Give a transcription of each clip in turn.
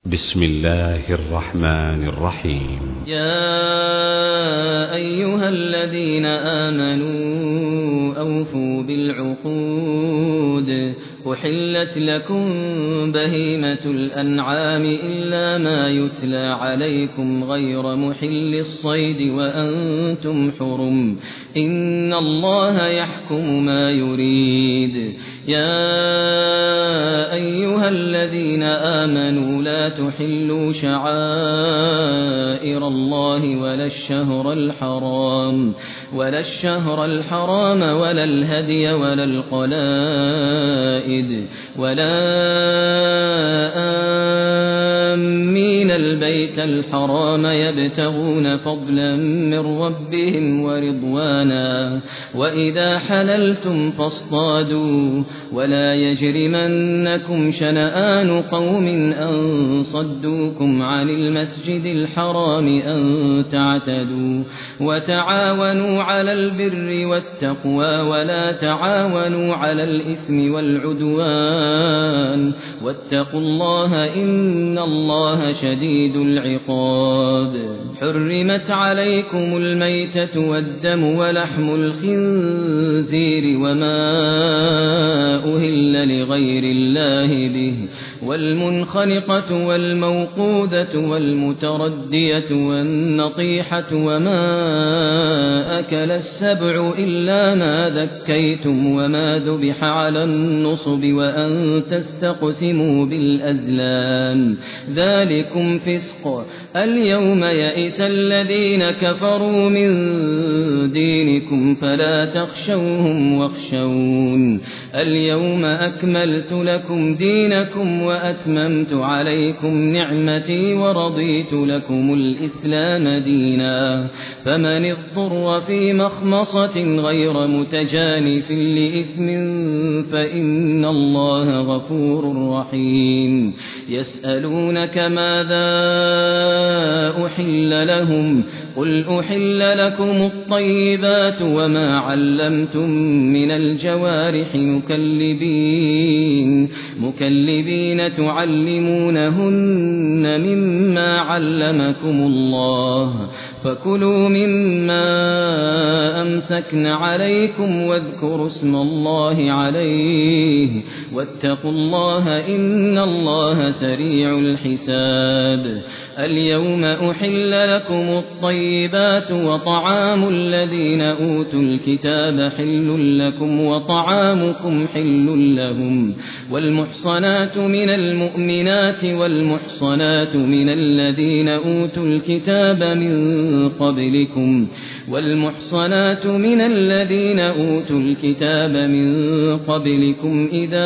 بسم الله الرحمن الرحيم. يا أيها الذين آمنوا أوفوا بالعقود أحلت لكم بهيمة الأنعام إلا ما يتلى عليكم غير محل الصيد وأنتم حرم إن الله يحكم ما يريد. يا أيها الذين آمنوا لا تحلوا شعائر الله ولا الشهر الحرام ولا الهدي ولا القلائد ولا آمين البيت الحرام يبتغون فضلا من ربهم ورضوانا وإذا حللتم فاصطادوا ولا يجرمنكم شنآن قوم أن صدوكم عن المسجد الحرام أن تعتدوا وتعاونوا على البر والتقوى ولا تعاونوا على الإثم والعدوان واتقوا الله إن الله شديد العقاب. حرمت عليكم الميتة والدم ولحم الخنزير وما أهل لغير الله به والمنخنقة والموقوذة والمتردية والنطيحة وما أكل السبع إلا ما ذكيتم وما ذبح على النصب وأن تستقسموا بالأزلام ذلكم فسق. اليوم يئس الذين كفروا من دينكم فلا تخشوهم واخشون اليوم أكملت لكم دينكم وأتممت عليكم نعمتي ورضيت لكم الإسلام دينا. فمن اضطر في مخمصة غير متجانف لإثم فإن الله غفور رحيم. يسألونك ماذا أحل لهم قل أحل لكم الطيبات وما علمتم من الجوارح مكلبين تعلمونهن مما علمكم الله فكلوا مما أمسكن عليكم واذكروا اسم الله عليه واتقوا الله إن الله سريع الحساب. اليوم أحل لكم الطيبات وطعام الذين أوتوا الكتاب حل لكم وطعامكم حل لهم والمحصنات من المؤمنات والمحصنات من الذين أوتوا الكتاب من قبلكم إذا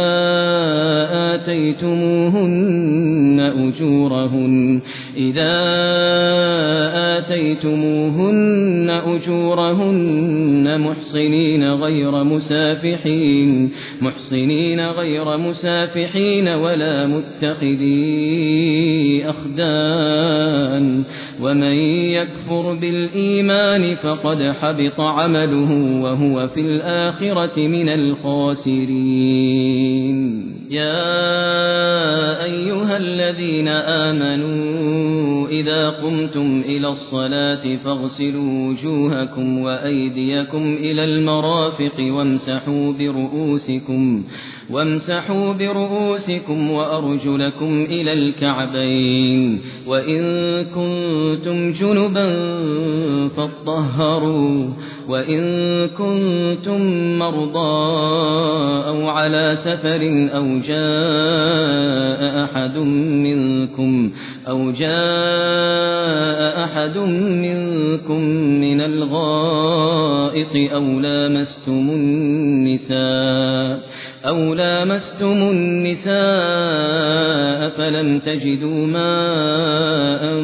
آتيتموهن أجورهن محصنين غير مسافحين ولا متخذي أخدان ومن يكفر بالإيمان فقد حبط عمله وهو في الآخرة من الخاسرين. يا أيها الذين آمنوا إذا قمتم إلى الصلاة فاغسلوا وجوهكم وأيديكم إلى المرافق وامسحوا برؤوسكم وأرجلكم إلى الكعبين وإن كنتم جنبا فاطهروا وإن كنتم مرضى أو على سفر أو جاء أحد منكم من الغائط أو لامستم النساء فلم تجدوا ماء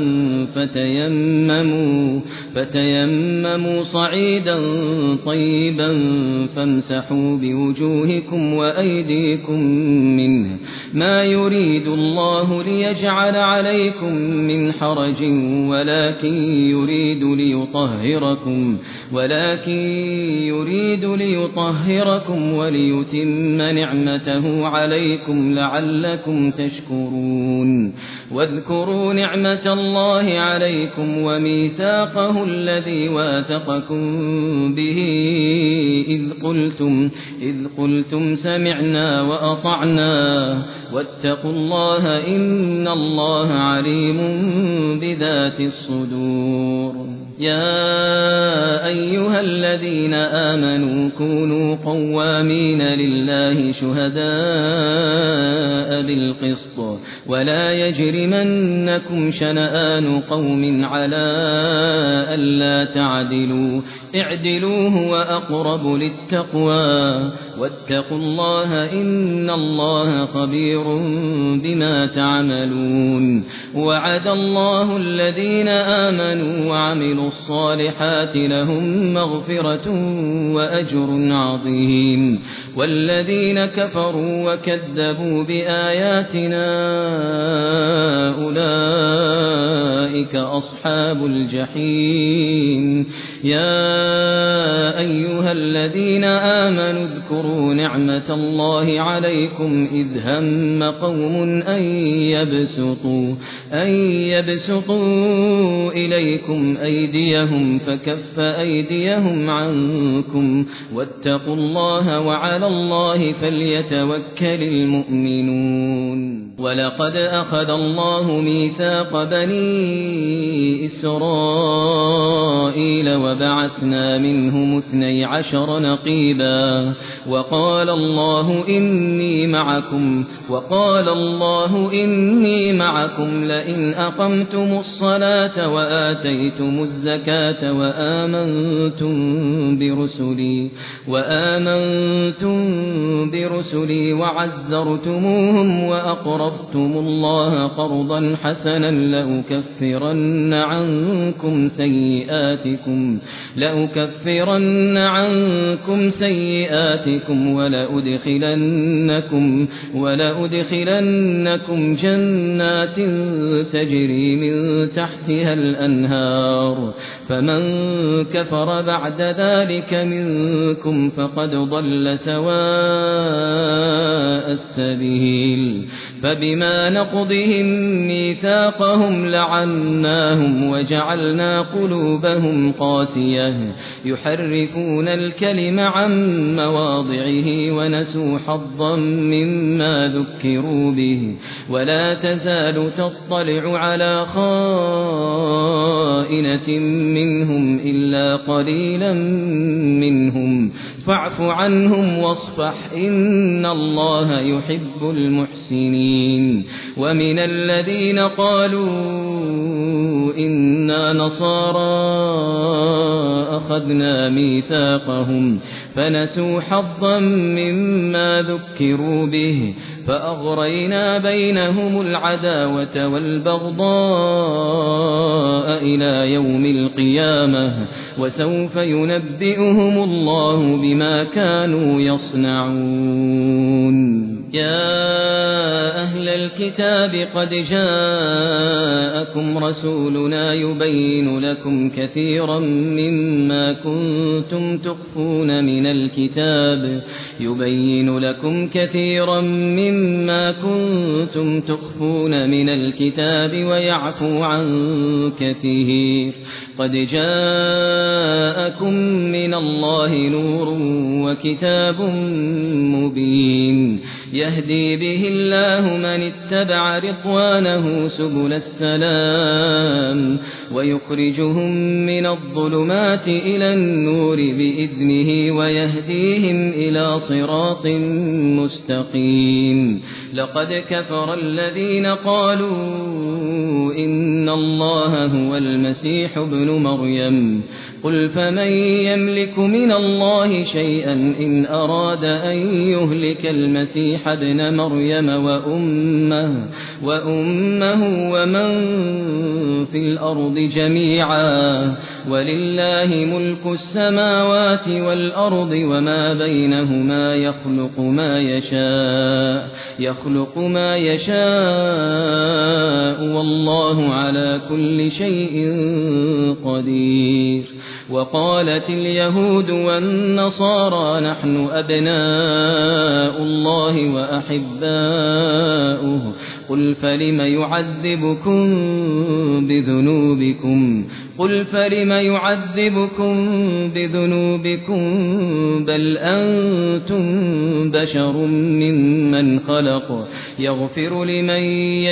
فتيمموا صعيدا طيبا فامسحوا بوجوهكم وأيديكم منه ما يريد الله ليجعل عليكم من حرج ولكن يريد ليطهركم وليتم نعمته عليكم لعلكم تشكرون واذكروا نعمة الله عليكم وميثاقه الذي واثقكم به إذ قلتم سمعنا وأطعنا واتقوا الله إن الله عليم بذات الصدور يا أيها الذين آمنوا كونوا قوامين لله شهداء بالقسط ولا يجرمنكم شنآن قوم على ألا تعدلوا اعدلوا هو أقرب للتقوى واتقوا الله إن الله خبير بما تعملون وعد الله الذين آمنوا وعملوا الصالحات لهم مغفرة وأجر عظيم والذين كفروا وكذبوا بآياتنا أولئك أصحاب الجحيم يا أيها الذين آمنوا اذكروا نعمة الله عليكم إذ هم قوم أن يبسطوا إليكم أيديهم فكف أيديهم عنكم واتقوا الله وعلى الله فليتوكل المؤمنون ولقد أخذ الله ميثاق بني إسرائيل وبعثنا منهم 12 نقيبا وقال الله إني معكم لئن أقمتم الصلاة وآتيتم الزكاة وآمنتم برسلي وعزرتموهم وأقرضتم الله قرضا حسنا لأكفرن عنكم سيئاتكم ولأدخلنكم جنات تجري من تحتها الأنهار فمن كفر بعد ذلك منكم فقد ضل سواء السبيل فبما نقضهم ميثاقهم لعناهم وجعلنا قلوبهم قاسية يحرفون الكلم عن مواضعه ونسوا حظا مما ذكروا به ولا تزال تطلع على خائنة منهم إلا قليلا منهم فاعف عنهم واصفح إن الله يحب المحسنين ومن الذين قالوا إنا نصارى أخذنا ميثاقهم فنسوا حظا مما ذكروا به فأغرينا بينهم العداوة والبغضاء إلى يوم القيامة وسوف ينبئهم الله بما كانوا يصنعون يا أهل الكتاب قد جاءكم رسولنا يبين لكم كثيرا مما كنتم تخفون من الكتاب ويعفو عن كثير قد جاءكم من الله نور وكتاب مبين يهدي به الله من اتبع رضوانه سبل السلام ويخرجهم من الظلمات إلى النور بإذنه ويهديهم إلى صراط مستقيم لقد كفر الذين قالوا إن الله هو المسيح ابن مريم قل فمن يملك من الله شيئا إن أراد أن يهلك المسيح ابن مريم وأمه ومن في الأرض جميعا ولله ملك السماوات والأرض وما بينهما يخلق ما يشاء والله على كل شيء قدير وقالت اليهود والنصارى نحن أبناء الله وأحباؤه قل فلم يعذبكم بذنوبكم بل أنتم بشر ممن خلق يغفر لمن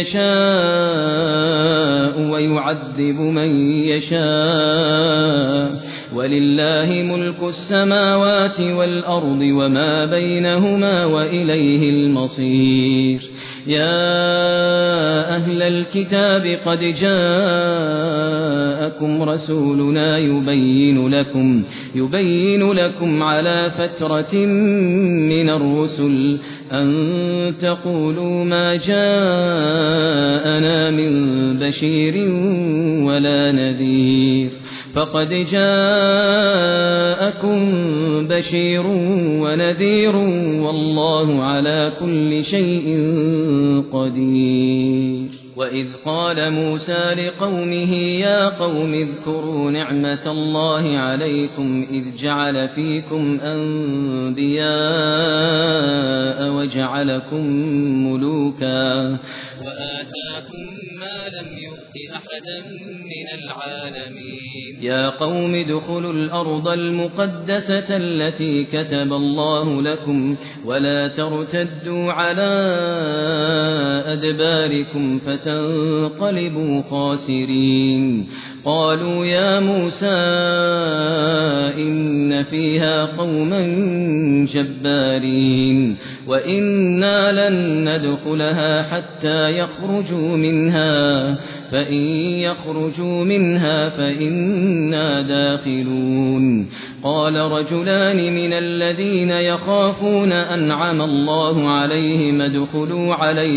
يشاء ويعذب من يشاء ولله ملك السماوات والأرض وما بينهما وإليه المصير يا أهل الكتاب قد جاءكم رسولنا يبين لكم على فترة من الرسل أن تقولوا ما جاءنا من بشير ولا نذير فقد جاءكم بشير ونذير والله على كل شيء قدير وإذ قال موسى لقومه يا قوم اذكروا نعمة الله عليكم إذ جعل فيكم أنبياء وجعلكم ملوكا وآتاكم ما لم يؤت أحدا من العالمين يا قوم ادخلوا الأرض المقدسة التي كتب الله لكم ولا ترتدوا على أدباركم فتنقلبوا خاسرين قالوا يا موسى إن فيها قوما جبارين وإنا لن ندخلها حتى يخرجوا منها فإن يخرجوا منها فإنا داخلون قال رجلان من الذين يخافون أنعم الله عليهم ادخلوا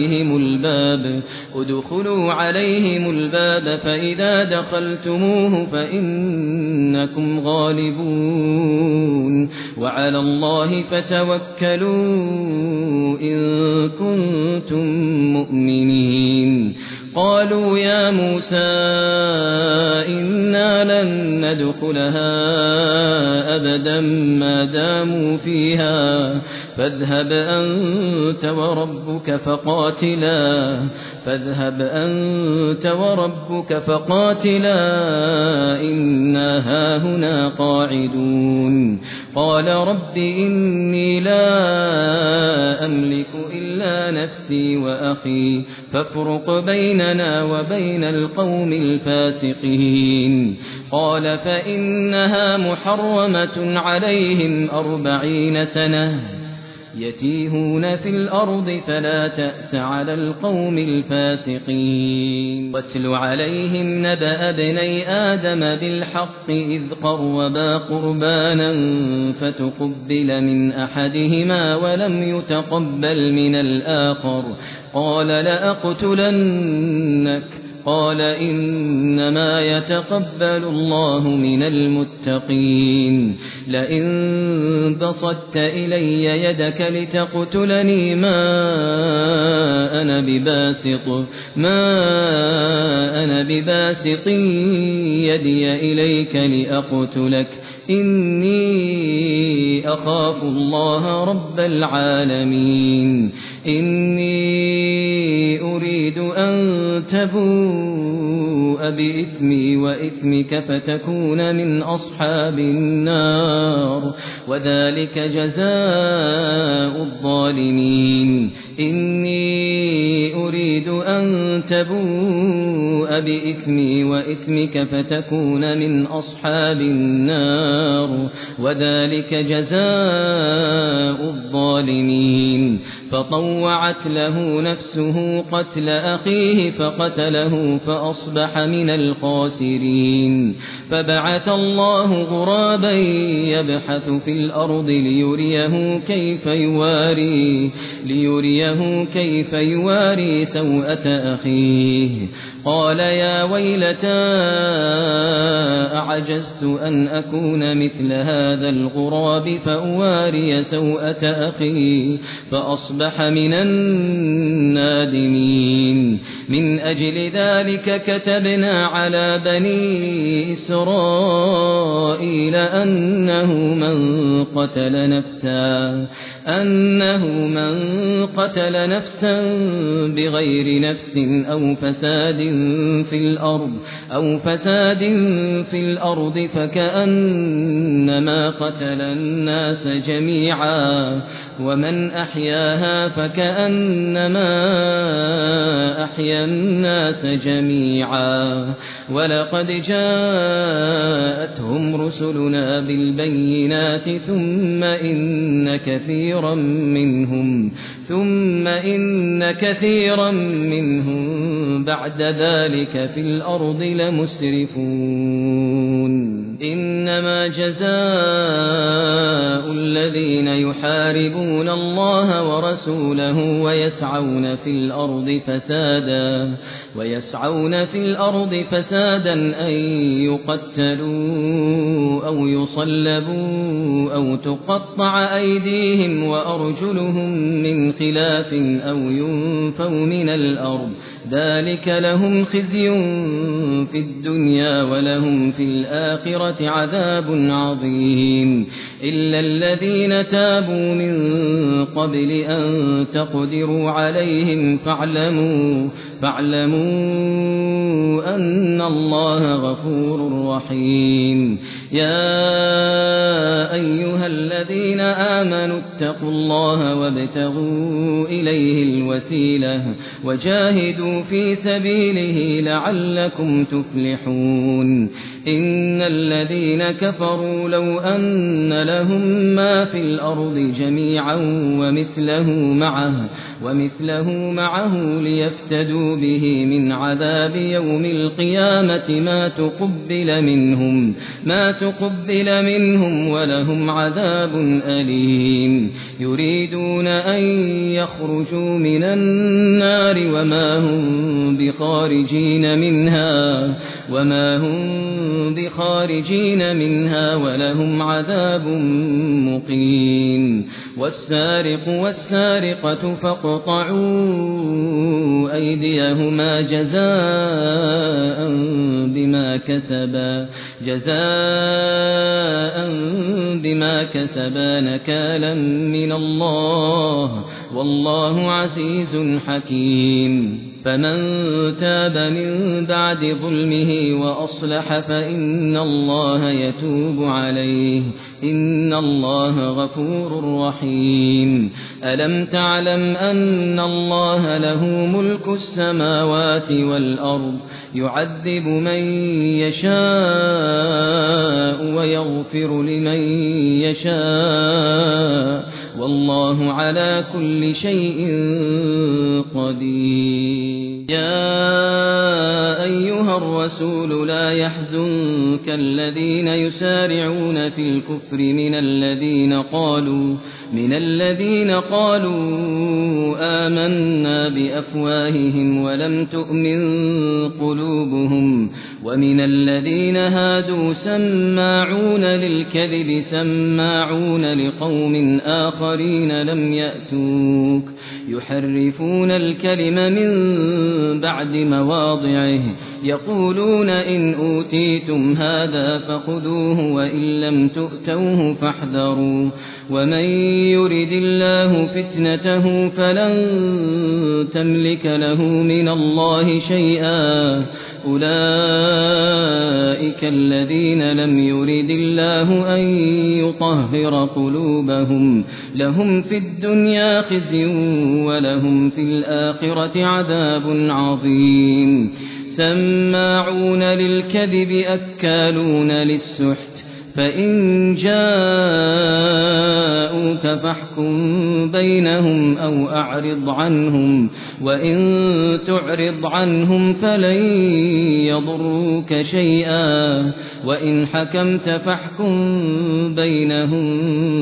عليهم الباب فإذا دخلتموه فإنكم غالبون وعلى الله فتوكلوا إن كنتم مؤمنين قالوا يا موسى إنا لن ندخلها أبدا ما داموا فيها فاذهب أنت وربك فقاتلا إنا هاهنا قاعدون قال رب إني لا أملك إلا نفسي وأخي فافرق بيننا وبين القوم الفاسقين قال فإنها محرمة عليهم 40 سنة يتيهون في الأرض فلا تأس على القوم الفاسقين واتل عليهم نبأ ابني آدم بالحق إذ قربا قربانا فتقبل من أحدهما ولم يتقبل من الآخر قال لأقتلنك قال إنما يتقبل الله من المتقين لئن بسطت إلي يدك لتقتلني ما أنا بباسط يدي إليك لأقتلك إني أخاف الله رب العالمين إني أريد أن تبوء بإثمي وإثمك فتكون من أصحاب النار وذلك جزاء الظالمين إني أريد أن تبوء بإثمي وإثمك فتكون من أصحاب النار وذلك جزاء الظالمين فطوعت له نفسه قتل أخيه فقتله فأصبح من الخاسرين فبعث الله غرابا يبحث في الأرض ليريه كيف يواري سوءة أخيه قال يا ويلتى أعجزت أن أكون مثل هذا الغراب فأواري سوءة أخي فأصبح من النادمين. من أجل ذلك كتبنا على بني إسرائيل أنه من قتل نفسا بغير نفس أو فساد في الأرض فكأنما قتل الناس جميعا ومن أحياها فكأنما أحيا الناس جميعا. ولقد جاءتهم رسلنا بالبينات ثم إن كثيرا منهم بعد ذلك في الأرض لمسرفون. إنما جزاء الذين يحاربون الله ورسوله ويسعون في الأرض فسادا أن يقتلوا أو يصلبوا أو تقطع أيديهم وأرجلهم من خلاف أو ينفوا من الأرض ذلك لهم خزي في الدنيا ولهم في الآخرة عذاب عظيم. إلا الذين تابوا من قبل أن تقدروا عليهم فاعلموا أن الله غفور رحيم. يا أيها الذين آمنوا اتقوا الله وابتغوا إليه الوسيلة وجاهدوا في سبيله لعلكم تفلحون. إن الذين كفروا لو أن لهم ما في الأرض جميعا ومثله معه ليفتدوا به من عذاب يوم القيامة ما تقبل منهم ولهم عذاب أليم. يريدون أن يخرجوا من النار وما هم بخارجين منها ولهم عذاب مقيم. والسارق والسارقة فاقطعوا أيديهما جزاء بما كسبا نكالا من الله والله عزيز حكيم. فمن تاب من بعد ظلمه وأصلح فإن الله يتوب عليه إن الله غفور رحيم. ألم تعلم أن الله له ملك السماوات والأرض يعذب من يشاء ويغفر لمن يشاء والله على كل شيء قدير. يا أيها الرسول لا يحزنك الذين يسارعون في الكفر من الذين قالوا آمنا بأفواههم ولم تؤمن قلوبهم ومن الذين هادوا سماعون للكذب سماعون لقوم آخرين لم يأتوك يحرفون الكلم من بعد مواضعه يقولون إن أوتيتم هذا فخذوه وإن لم تؤتوه فاحذروا ومن يرد الله فتنته فلن تملك له من الله شيئا أولئك الذين لم يرد الله أن يطهر قلوبهم لهم في الدنيا خزي ولهم في الآخرة عذاب عظيم. سماعون للكذب أكالون للسحت فإن جاءوك فاحكم بينهم أو أعرض عنهم وإن تعرض عنهم فلن يضروك شيئا وإن حكمت فاحكم بينهم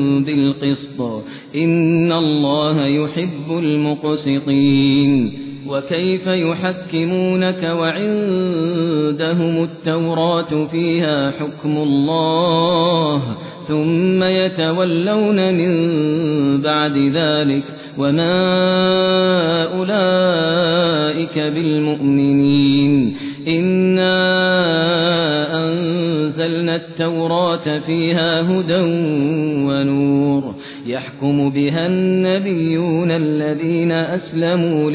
بالقسط إن الله يحب المقسطين. وكيف يحكمونك وعندهم التوراة فيها حكم الله ثم يتولون من بعد ذلك وما أولئك بالمؤمنين إنا أنزلنا التوراة فيها هدى ونور يحكم بها النبيون الذين أسلموا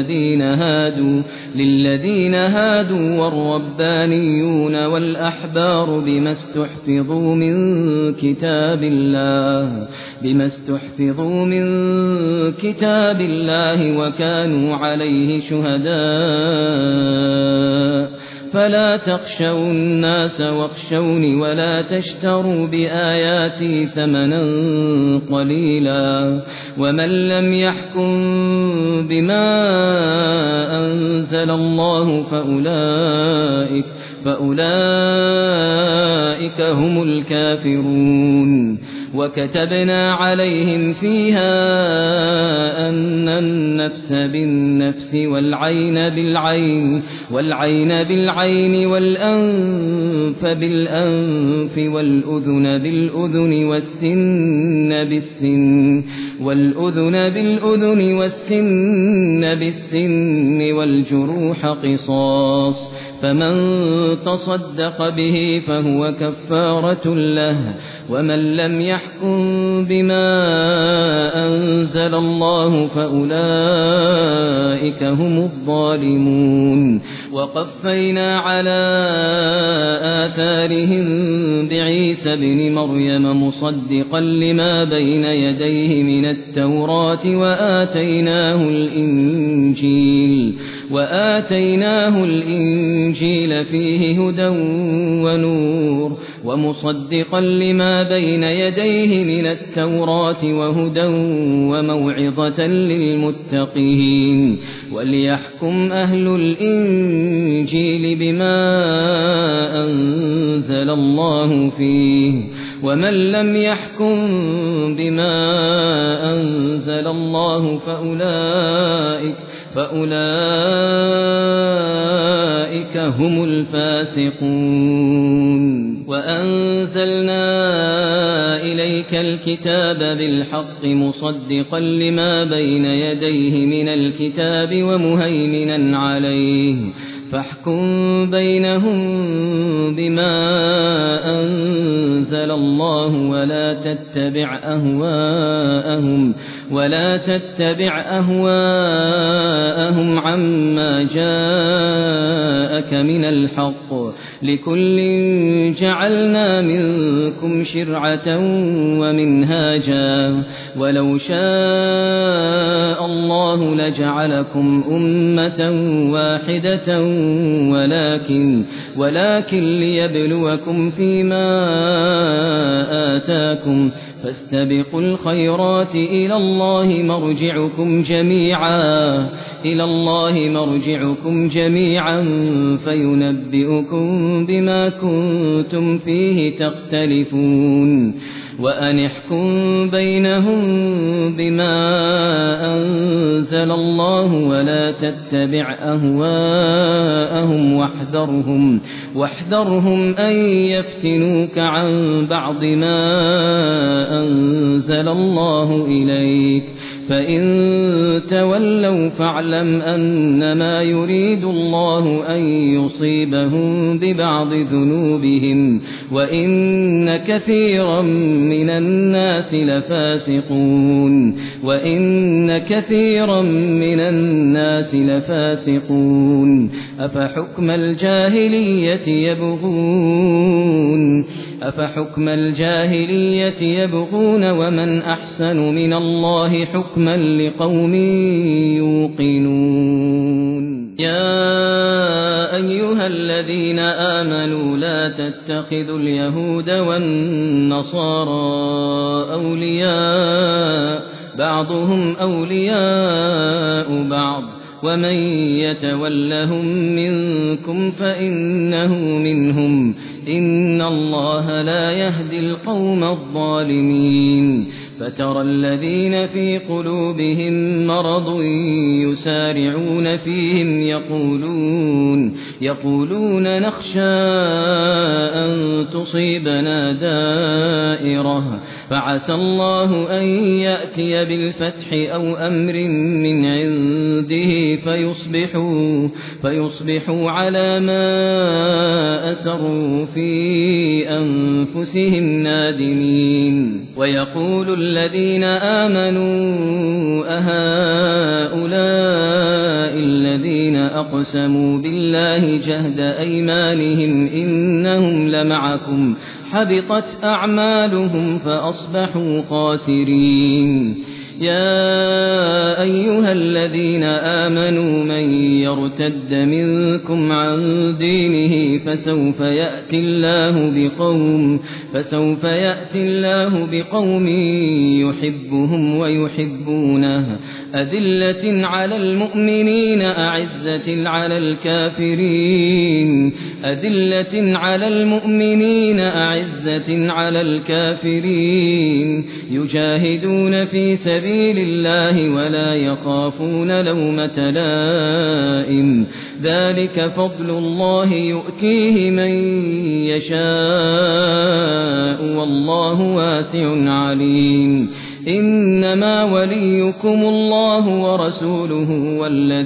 للذين هادوا والربانيون والأحبار بما استحفظوا من كتاب الله وكانوا عليه شهداء فلا تخشوا الناس واخشوني ولا تشتروا بآياتي ثمنا قليلا ومن لم يحكم بما أنزل الله فأولئك هم الكافرون وكتبنا عليهم فيها أن النفس بالنفس والعين بالعين والأنف بالأنف والأذن بالأذن والسن بالسن والجروح قصاص فمن تصدق به فهو كفارة له ومن لم يحكم بما أنزل الله فأولئك هم الظالمون وقفينا على آثارهم بعيسى ابن مريم مصدقا لما بين يديه من التوراة وآتيناه الإنجيل فيه هدى ونور ومصدقا لما بين يديه من التوراة وهدى وموعظة للمتقين وليحكم أهل الإنجيل بما أنزل الله فيه ومن لم يحكم بما أنزل الله فأولئك هم الفاسقون وأنزلنا إليك الكتاب بالحق مصدقا لما بين يديه من الكتاب ومهيمنا عليه فاحكم بينهم بما أنزل الله ولا تتبع أهواءهم عما جاءك من الحق لكل جعلنا منكم شرعة ومنهاجا ولو شاء الله لجعلكم أمة واحدة ولكن ليبلوكم فيما آتاكم فاستبقوا الخيرات إلى الله مرجعكم جميعا فينبئكم بما كنتم فيه تختلفون وأن احكم بينهم بما أنزل الله ولا تتبع أهواءهم واحذرهم أن يفتنوك عن بعض ما أنزل الله إليك فإن تولوا فاعلم أنما يريد الله أن يصيبهم ببعض ذنوبهم وإن كثيرا من الناس لفاسقون أفحكم الجاهلية يبغون ومن أحسن من الله حكما لقوم يوقنون يا أيها الذين آمنوا لا تتخذوا اليهود والنصارى أولياء بعضهم أولياء بعض ومن يتولهم منكم فإنه منهم إن الله لا يهدي القوم الظالمين فترى الذين في قلوبهم مرض يسارعون فيهم يقولون نخشى أن تصيبنا دائرة فعسى الله أن يأتي بالفتح أو أمر من عنده فيصبحوا على ما أسروا في أنفسهم نادمين ويقول الذين آمنوا أهؤلاء الذين أقسموا بالله جهد أيمانهم إنهم لمعكم حبطت أعمالهم فأصبحوا خاسرين يا أيها الذين آمنوا من يرتد منكم عن دينه فسوف يأتي الله بقوم يحبهم ويحبونه أذلة على المؤمنين أعزة على الكافرين يجاهدون في سبيل الله ولا يخافون لومة لائم ذلك فضل الله يؤتيه من يشاء والله واسع عليم إنما وليكم الله ورسوله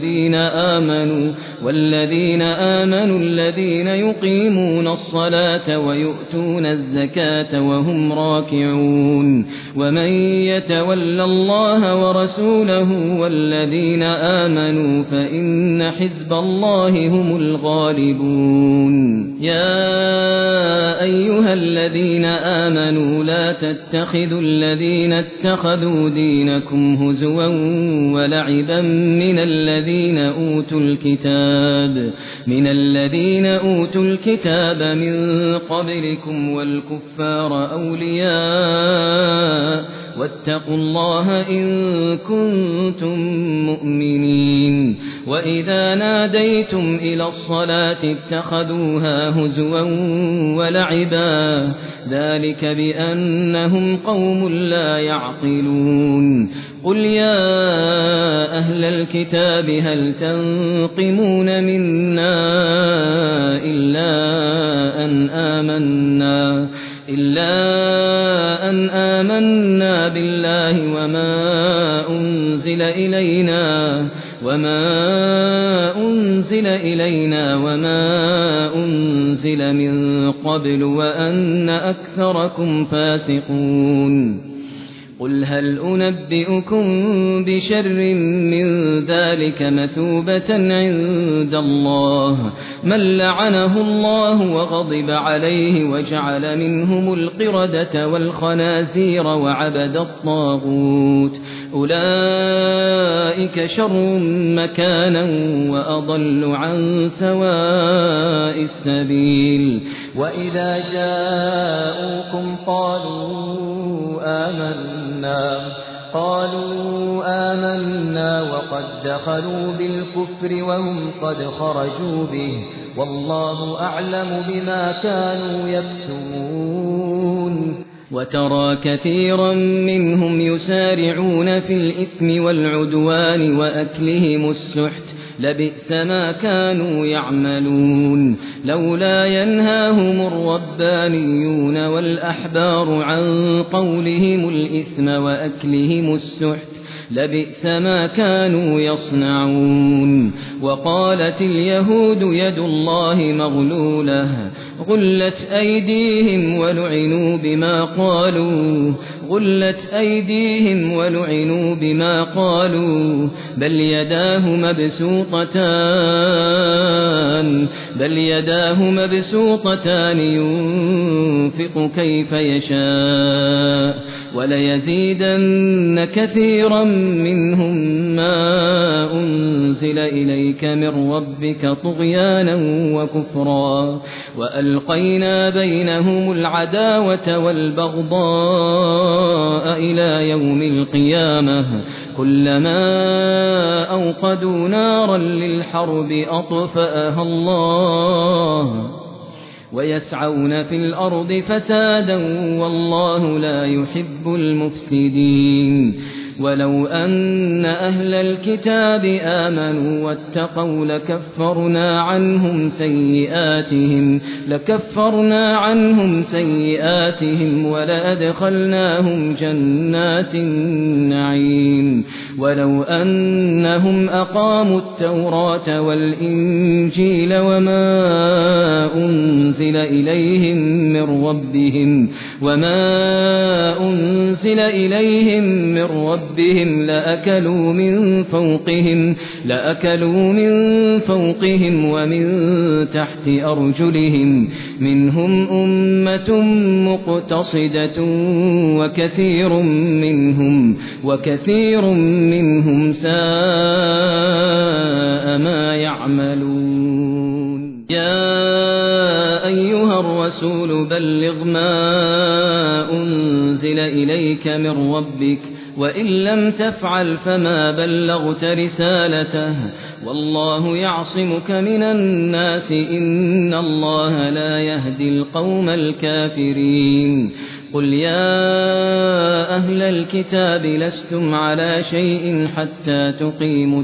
والذين آمنوا الذين يقيمون الصلاة ويؤتون الزكاة وهم راكعون ومن يتولى الله ورسوله والذين آمنوا فإن حزب الله هم الغالبون يا أيها الذين آمنوا لا تتخذوا الذين اتخذوا دينكم هزوا ولعبا من الذين أوتوا الكتاب من قبلكم والكفار أولياء واتقوا الله إن كنتم مؤمنين وإذا ناديتم إلى الصلاة اتخذوها هزوا ولعبا ذلك بأنهم قوم لا يعقلون قل يا أهل الكتاب هل تنقمون منا إلا أن آمنا بالله وما أنزل إلينا وما أنزل من قبل وأن أكثركم فاسقون قل هل أنبئكم بشر من ذلك مثوبة عند الله من لعنه الله وغضب عليه وجعل منهم القردة والخنازير وعبد الطاغوت أولئك شر مكانا وأضل عن سواء السبيل وإذا جاءوكم قالوا آمنا وقد دخلوا بالكفر وهم قد خرجوا به والله أعلم بما كانوا يكتمون وترى كثيرا منهم يسارعون في الإثم والعدوان وأكلهم السحت لبئس ما كانوا يعملون لولا ينهاهم الربانيون والأحبار عن قولهم الإثم وأكلهم السحت لبئس ما كانوا يصنعون وقالت اليهود يد الله مغلولة غلت أيديهم ولعنوا بما قالوا بل يداه مبسوطتان ينفق كيف يشاء وليزيدن كثيرا منهم ما أنزل إليك من ربك طغيانا وكفرا وألقينا بينهم العداوة والبغضاء إلى يوم القيامة كلما أوقدوا نارا للحرب أطفأها الله ويسعون في الأرض فسادا والله لا يحب المفسدين ولو أن أهل الكتاب آمنوا واتقوا لكفرنا عنهم سيئاتهم ولأدخلناهم جنات النعيم ولو أنهم أقاموا التوراة والإنجيل وما أنزل إليهم من ربهم لأكلوا من فوقهم ومن تحت أرجلهم منهم أمة مقتصدة وكثير منهم ساء ما يعملون يا أيها الرسول بلغ ما أنزل إليك من ربك وإن لم تفعل فما بلغت رسالته والله يعصمك من الناس إن الله لا يهدي القوم الكافرين قل يا أهل الكتاب لستم على شيء حتى تقيموا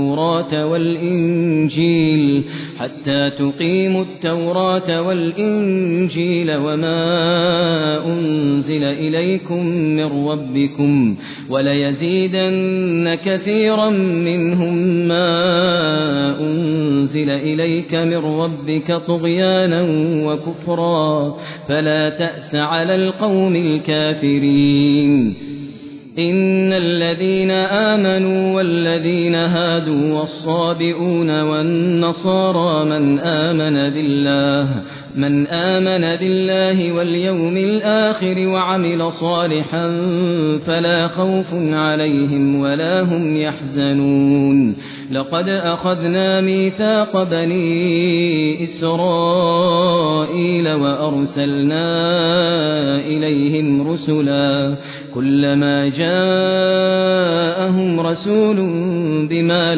التوراة والإنجيل وما أنزل إليكم من ربكم وليزيدن كثيرا منهم ما أنزل إليك من ربك طغيانا وكفرا فلا تأس على القوم الكافرين إن الذين آمنوا والذين هادوا والصابئون والنصارى من آمن بالله واليوم الآخر وعمل صالحا فلا خوف عليهم ولا هم يحزنون لقد أخذنا ميثاق بني إسرائيل وأرسلنا إليهم رسلا كلما جاءهم رسول بما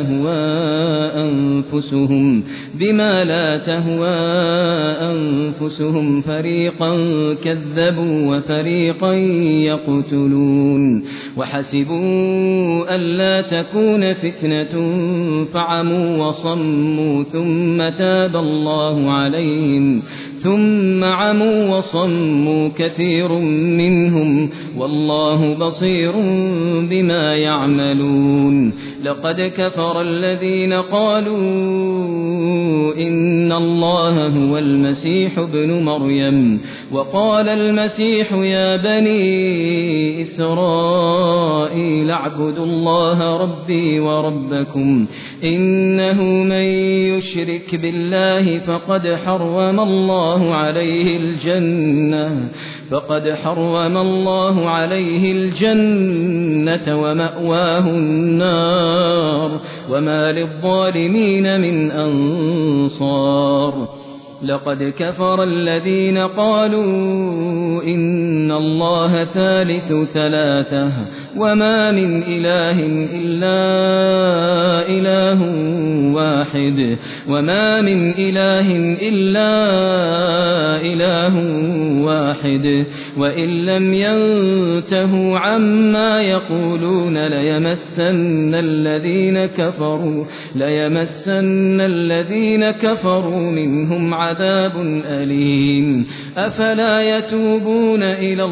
لا تهوى أنفسهم فريقا كذبوا وفريقا يقتلون وحسبوا ألا تكون فتنة فعموا وصموا ثم عموا وصموا كثير منهم والله بصير بما يعملون لقد كفر الذين قالوا إن الله هو المسيح ابن مريم وقال المسيح يا بني إسرائيل اعبدوا الله ربي وربكم إنه من يشرك بالله فقد حرم الله عليه الجنة ومأواه النار وما للظالمين من أنصار لقد كفر الذين قالوا إن الله ثالث ثلاثة وما من إله إلا إله واحد وإن لم ينتهوا عما يقولون ليمسن الذين كفروا منهم عذاب أليم أفلا يتوبون إلى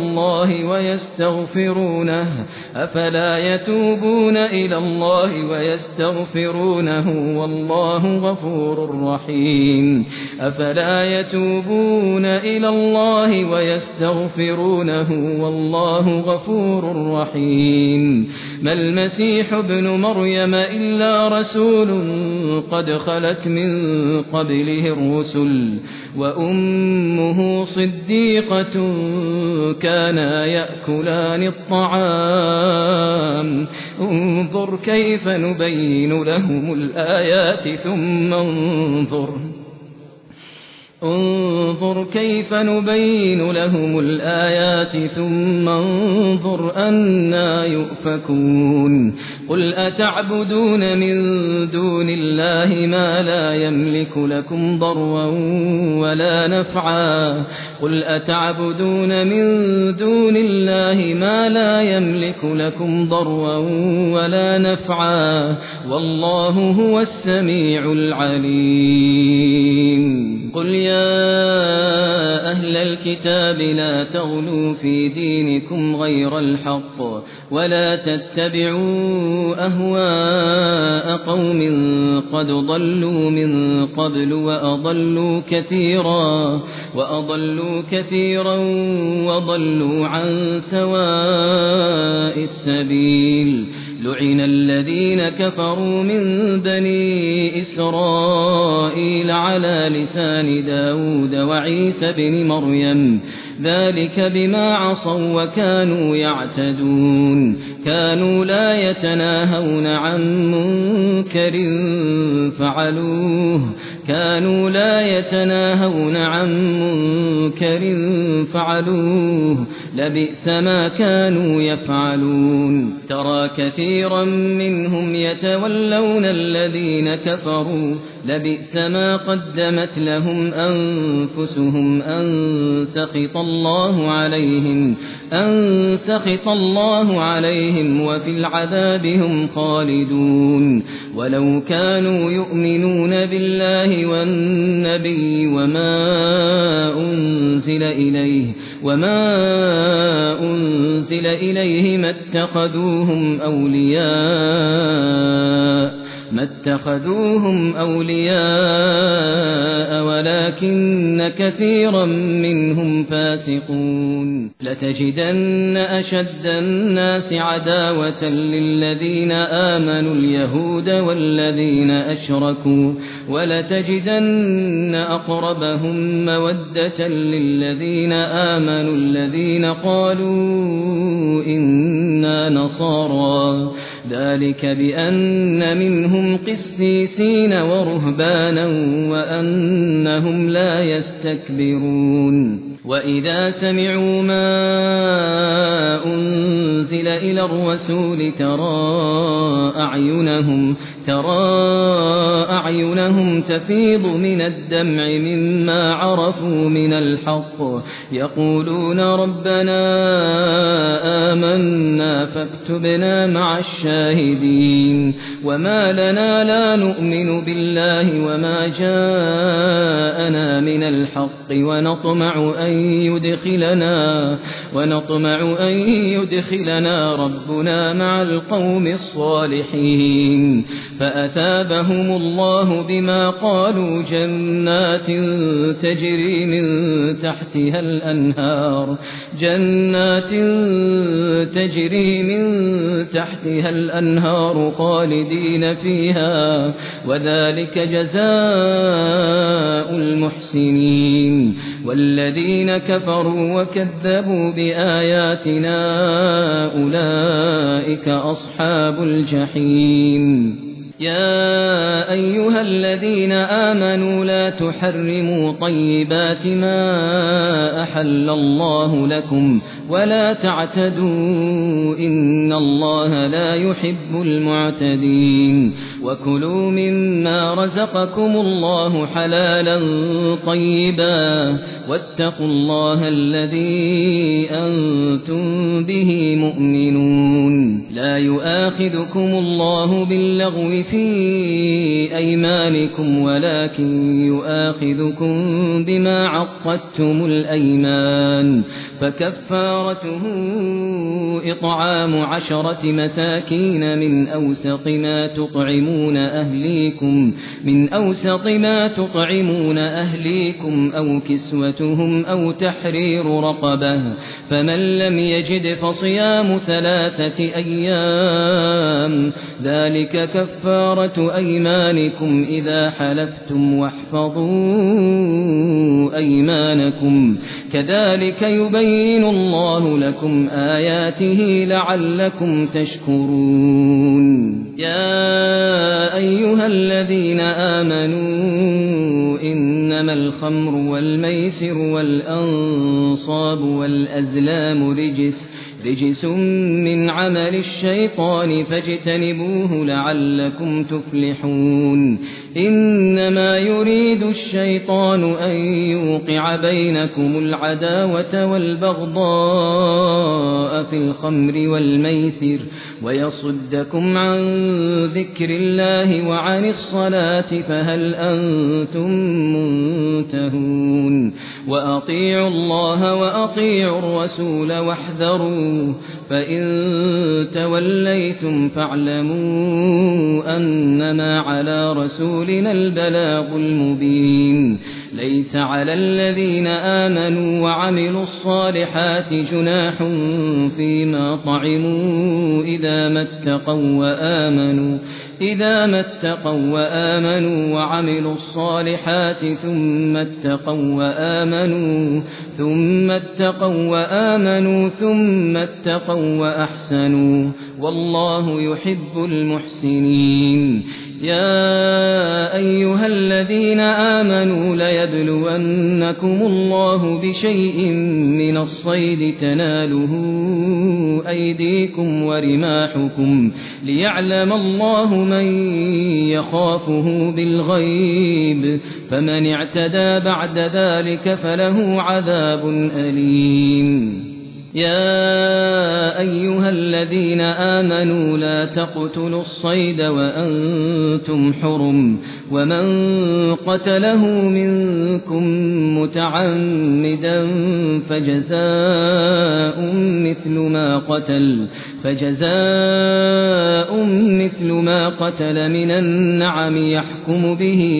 الله ويستغفرونه والله غفور رحيم ما المسيح ابن مريم إلا رسول قد خلت من قبله الرسل وأمه صديقة كانا يأكلان الطعام انظر كيف نبين لهم الآيات ثم انظر انظر كيف نبين لهم الآيات ثم انظر أنى يؤفكون قل أتعبدون من دون الله ما لا يملك لكم ضرا ولا نفعا قل أتعبدون من دون الله ما لا يملك لكم ضرا ولا نفعا والله هو السميع العليم قل يا أهل الكتاب لا تغلوا في دينكم غير الحق ولا تتبعوا أهواء قوم قد ضلوا من قبل وأضلوا كثيرا وضلوا عن سواء السبيل لعن الذين كفروا من بني إسرائيل على لسان داود وعيسى بن مريم ذلك بما عصوا وكانوا يعتدون كانوا لا يتناهون عن منكر فعلوه لبئس ما كانوا يفعلون ترى كثيرا منهم يتولون الذين كفروا لبئس ما قدمت لهم أنفسهم أن سخط الله عليهم وفي العذاب هم خالدون ولو كانوا يؤمنون بالله والنبي وما أنزل إليه ما اتخذوهم أولياء ولكن كثيرا منهم فاسقون لتجدن أشد الناس عداوة للذين آمنوا اليهود والذين أشركوا ولتجدن أقربهم مودة للذين آمنوا الذين قالوا إنا نصارى ذلك بأن منهم قسيسين ورهبانا وأنهم لا يستكبرون وإذا سمعوا ما أنزل إلى الرسول ترى أعينهم تفيض من الدمع مما عرفوا من الحق يقولون ربنا آمنا فاكتبنا مع الشاهدين وما لنا لا نؤمن بالله وما جاءنا من الحق ونطمع أن يدخلنا ربنا مع القوم الصالحين فأثابهم الله بما قالوا جنات تجري من تحتها الأنهار خالدين فيها وذلك جزاء المحسنين والذين كفروا وكذبوا بآياتنا أولئك أصحاب الجحيم يا أيها الذين آمنوا لا تحرموا طيبات ما أحل الله لكم ولا تعتدوا إن الله لا يحب المعتدين وكلوا مما رزقكم الله حلالا طيبا واتقوا الله الذي أنتم به مؤمنون لا يؤاخذكم الله باللغو في أيمانكم ولكن يؤاخذكم بما عقدتم الأيمان فكفارته إطعام 10 مساكين من أوسط ما تطعمون أهليكم أو كسوتهم أو تحرير رقبة فمن لم يجد فصيام 3 أيام ذلك كفارة أيمانكم إذا حلفتم واحفظوا أيمانكم كذلك يبين الله لكم آياته لعلكم تشكرون يا أيها الذين آمنوا إن إنما الخمر والميسر والأنصاب والأزلام رجس من عمل الشيطان فاجتنبوه لعلكم تفلحون إنما يريد الشيطان أن يوقع بينكم العداوة والبغضاء في الخمر والميسر ويصدكم عن ذكر الله وعن الصلاة فهل أنتم منتهون وأطيعوا الله وأطيعوا الرسول واحذروا فإن توليتم فاعلموا أنما على رسولنا البلاغ المبين ليس على الذين آمنوا وعملوا الصالحات جناح فيما طعموا إذا ما اتقوا وآمنوا وعملوا الصالحات ثم اتقوا وأحسنوا والله يحب المحسنين يا أيها الذين آمنوا ليبلونكم الله بشيء من الصيد تناله أيديكم ورماحكم ليعلم الله من يخافه بالغيب فمن اعتدى بعد ذلك فله عذاب أليم يا أيها الذين آمنوا لا تقتلوا الصيد وأنتم حرم ومن قتله منكم متعمدا فجزاء مثل ما قتل من النعم يحكم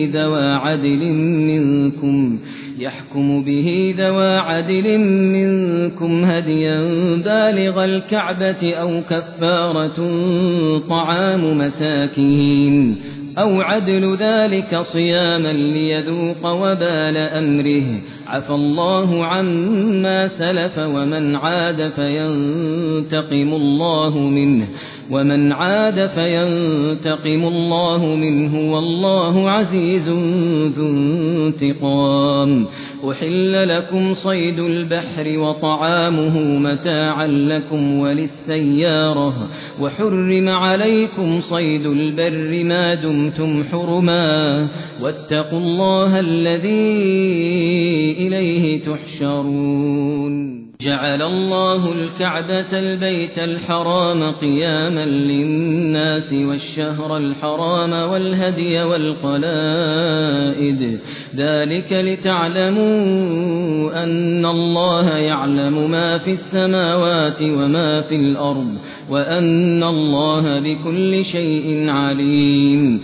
به ذوى عدل منكم هديا بالغ الكعبة أو كفارة طعام مساكين أو عدل ذلك صياما ليذوق وبال أمره عفى الله عما سلف ومن عاد فينتقم الله منه والله عزيز ذو انتقام أحل لكم صيد البحر وطعامه متاعا لكم وللسيارة وحرم عليكم صيد البر ما دمتم حرما واتقوا الله الذي إليه تحشرون جعل الله الكعبة البيت الحرام قياما للناس والشهر الحرام والهدي والقلائد ذلك لتعلموا أن الله يعلم ما في السماوات وما في الأرض وأن الله بكل شيء عليم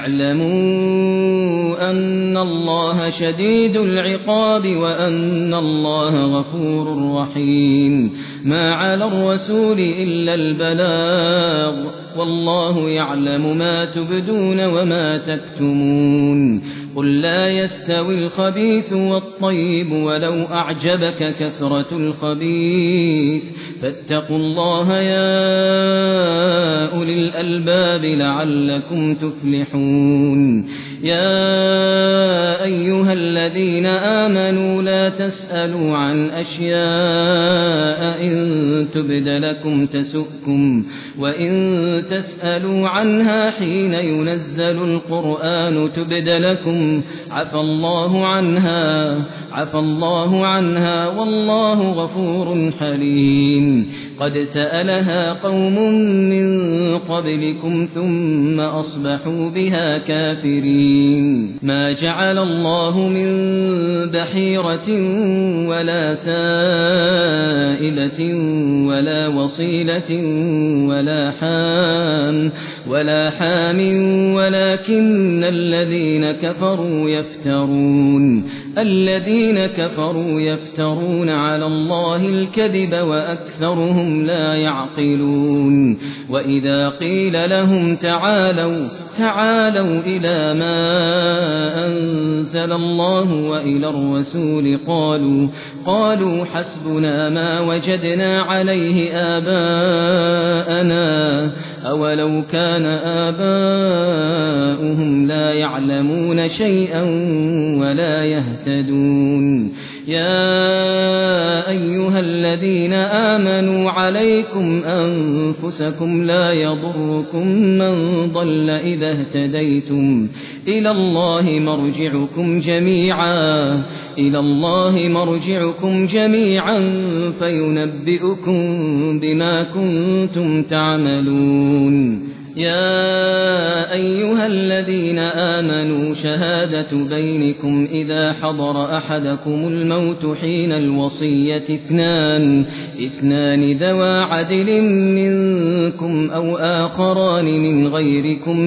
اعلموا أن الله شديد العقاب وأن الله غفور رحيم ما على الرسول إلا البلاغ والله يعلم ما تبدون وما تكتمون قل لا يستوي الخبيث والطيب ولو أعجبك كثرة الخبيث فاتقوا الله يا أولي الألباب لعلكم تفلحون يا أيها الذين آمنوا لا تسألوا عن أشياء إن تبد لكم تسؤكم وإن تسألوا عنها حين ينزل القرآن تبد لكم عفى الله عنها والله غفور حليم قد سألها قوم من قبلكم ثم أصبحوا بها كافرين ما جعل الله من بحيرة ولا سائبة ولا وصيلة ولا حام ولكن الذين كفروا يفترون على الله الكذب وأكثرهم لا يعقلون وإذا قيل لهم تعالوا إلى ما أنزل الله وإلى الرسول قالوا حسبنا ما وجدنا عليه آباءنا أولو كان آباؤهم لا يعلمون شيئا ولا يهتدون يا أيها الذين آمنوا عليكم أنفسكم لا يضركم من ضل إذا اهتديتم إلى الله مرجعكم جميعا فينبئكم بما كنتم تعملون يا أيها الذين آمنوا شهادة بينكم إذا حضر أحدكم الموت حين الوصية اثنان ذوى عدل منكم أو آخران من غيركم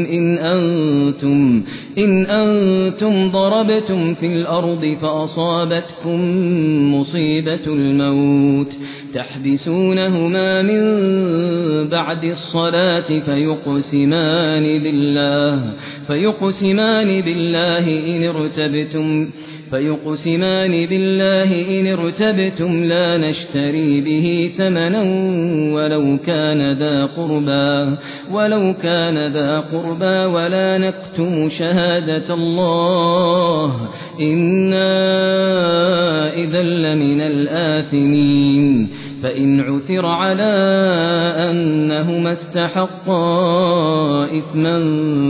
إن أنتم ضربتم في الأرض فأصابتكم مصيبة الموت تحبسونهما من بعد الصلاة فيقسمان بالله إن ارتبتم لا نشتري به ثمنا ولو كان ذا قربى ولا نكتم شهادة الله إنا إذا لمن الآثمين فإن عثر على أنهما استحقا إثما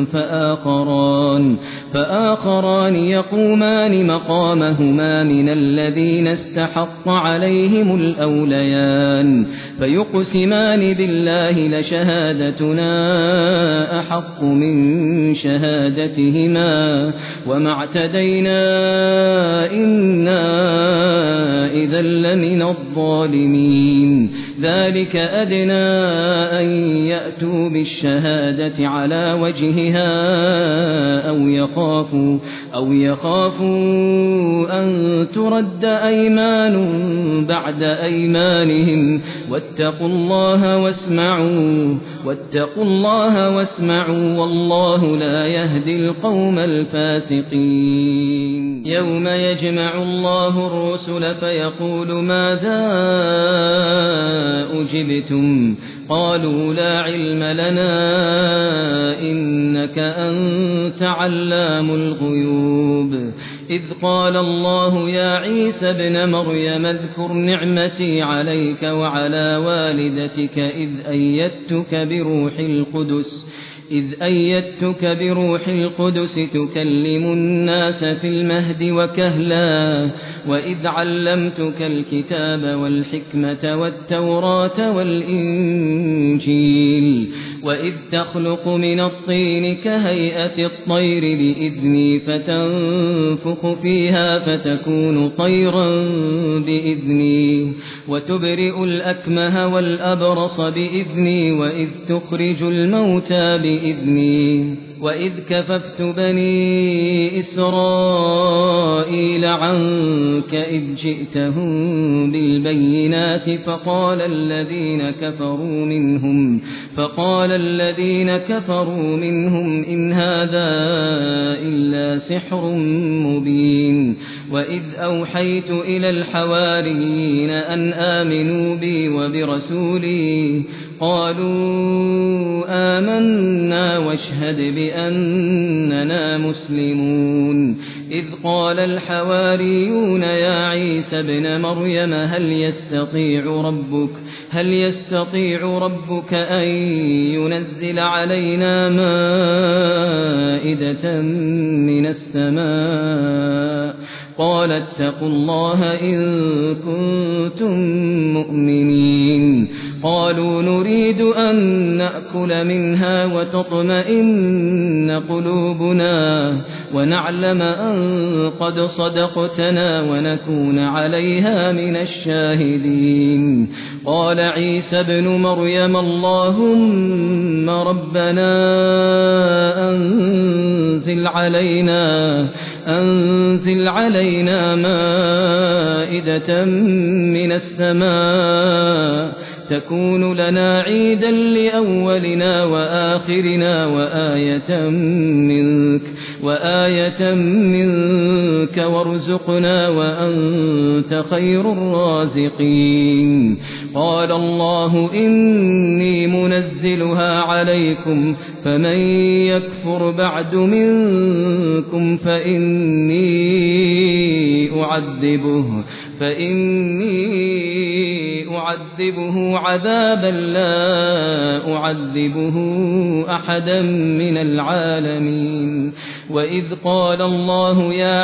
فآخران يقومان مقامهما من الذين استحق عليهم الأوليان فيقسمان بالله لشهادتنا أحق من شهادتهما وما اعتدينا إنا إذا لمن الظالمين ذلك أدنى أن يأتوا بالشهادة على وجهها أو يخافوا أن ترد أيمان بعد أيمانهم واتقوا الله واسمعوا والله لا يهدي القوم الفاسقين يوم يجمع الله الرسل فيقول ماذا أجبتم قالوا لا علم لنا إنك أنت علام الغيوب إذ قال الله يا عيسى ابن مريم اذكر نعمتي عليك وعلى والدتك إذ أيدتك بروح القدس تكلم الناس في المهد وكهلا وإذ علمتك الكتاب والحكمة والتوراة والإنجيل وإذ تخلق من الطين كهيئة الطير بإذني فتنفخ فيها فتكون طيرا بإذني وتبرئ الأكمه والأبرص بإذني وإذ تخرج الموتى بإذني وإذ كففت بني إسرائيل عنك إذ جئتهم بالبينات فقال الذين كفروا منهم إن هذا إلا سحر مبين وإذ أوحيت إلى الحواريين أن آمنوا بي وبرسولي قالوا آمنا واشهد بأننا مسلمون إذ قال الحواريون يا عيسى ابن مريم هل يستطيع ربك أن ينزل علينا مائدة من السماء قال اتقوا الله إن كنتم مؤمنين قالوا نريد أن نأكل منها وتطمئن قلوبنا ونعلم أن قد صدقتنا ونكون عليها من الشاهدين قال عيسى ابن مريم اللهم ربنا أنزل علينا مائدة من السماء تكون لنا عيدا لأولنا وآخرنا وآية منك وآية منك وارزقنا وأنت خير الرازقين قال الله إني منزلها عليكم فمن يكفر بعد منكم فإني أعذبه عذابا لا أعذبه أحدا من العالمين وإذ قال الله يا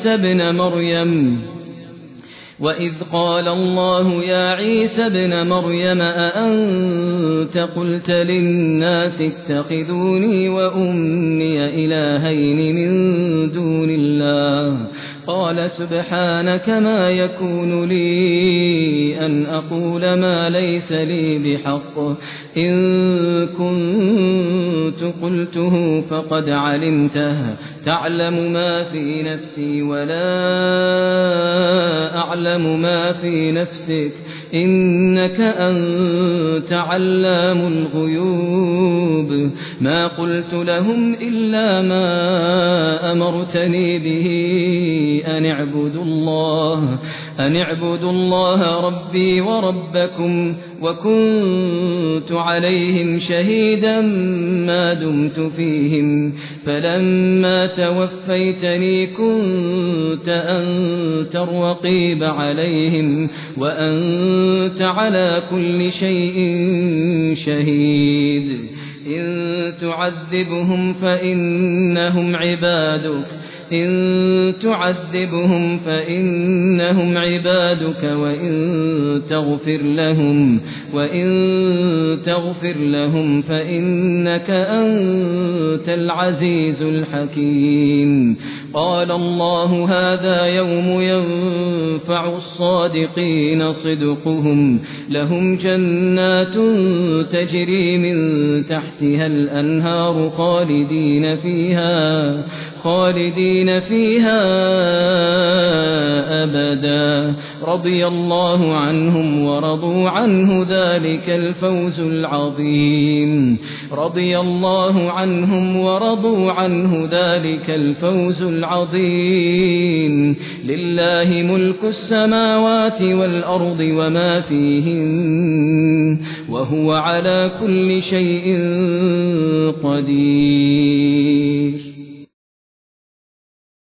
عيسى ابن مريم أأنت قلت للناس اتخذوني وأمي إلهين من دون الله قال سبحانك ما يكون لي أن أقول ما ليس لي بحق إن كنت قلته فقد علمته تعلم ما في نفسي ولا أعلم ما في نفسك إنك أنت علام الغيوب ما قلت لهم إلا ما أمرتني به أن اعبدوا الله ربي وربكم وكنت عليهم شهيدا ما دمت فيهم فلما توفيتني كنت أنت الرقيب عليهم وأنت على كل شيء شهيد إن تعذبهم فإنهم عبادك وإن تغفر لهم فإنك أنت العزيز الحكيم قال الله هذا يوم ينفع الصادقين صدقهم لهم جنات تجري من تحتها الأنهار خالدين فيها أبدا رضي الله عنهم ورضوا عنه ذلك الفوز العظيم لله ملك السماوات والأرض وما فيهن وهو على كل شيء قدير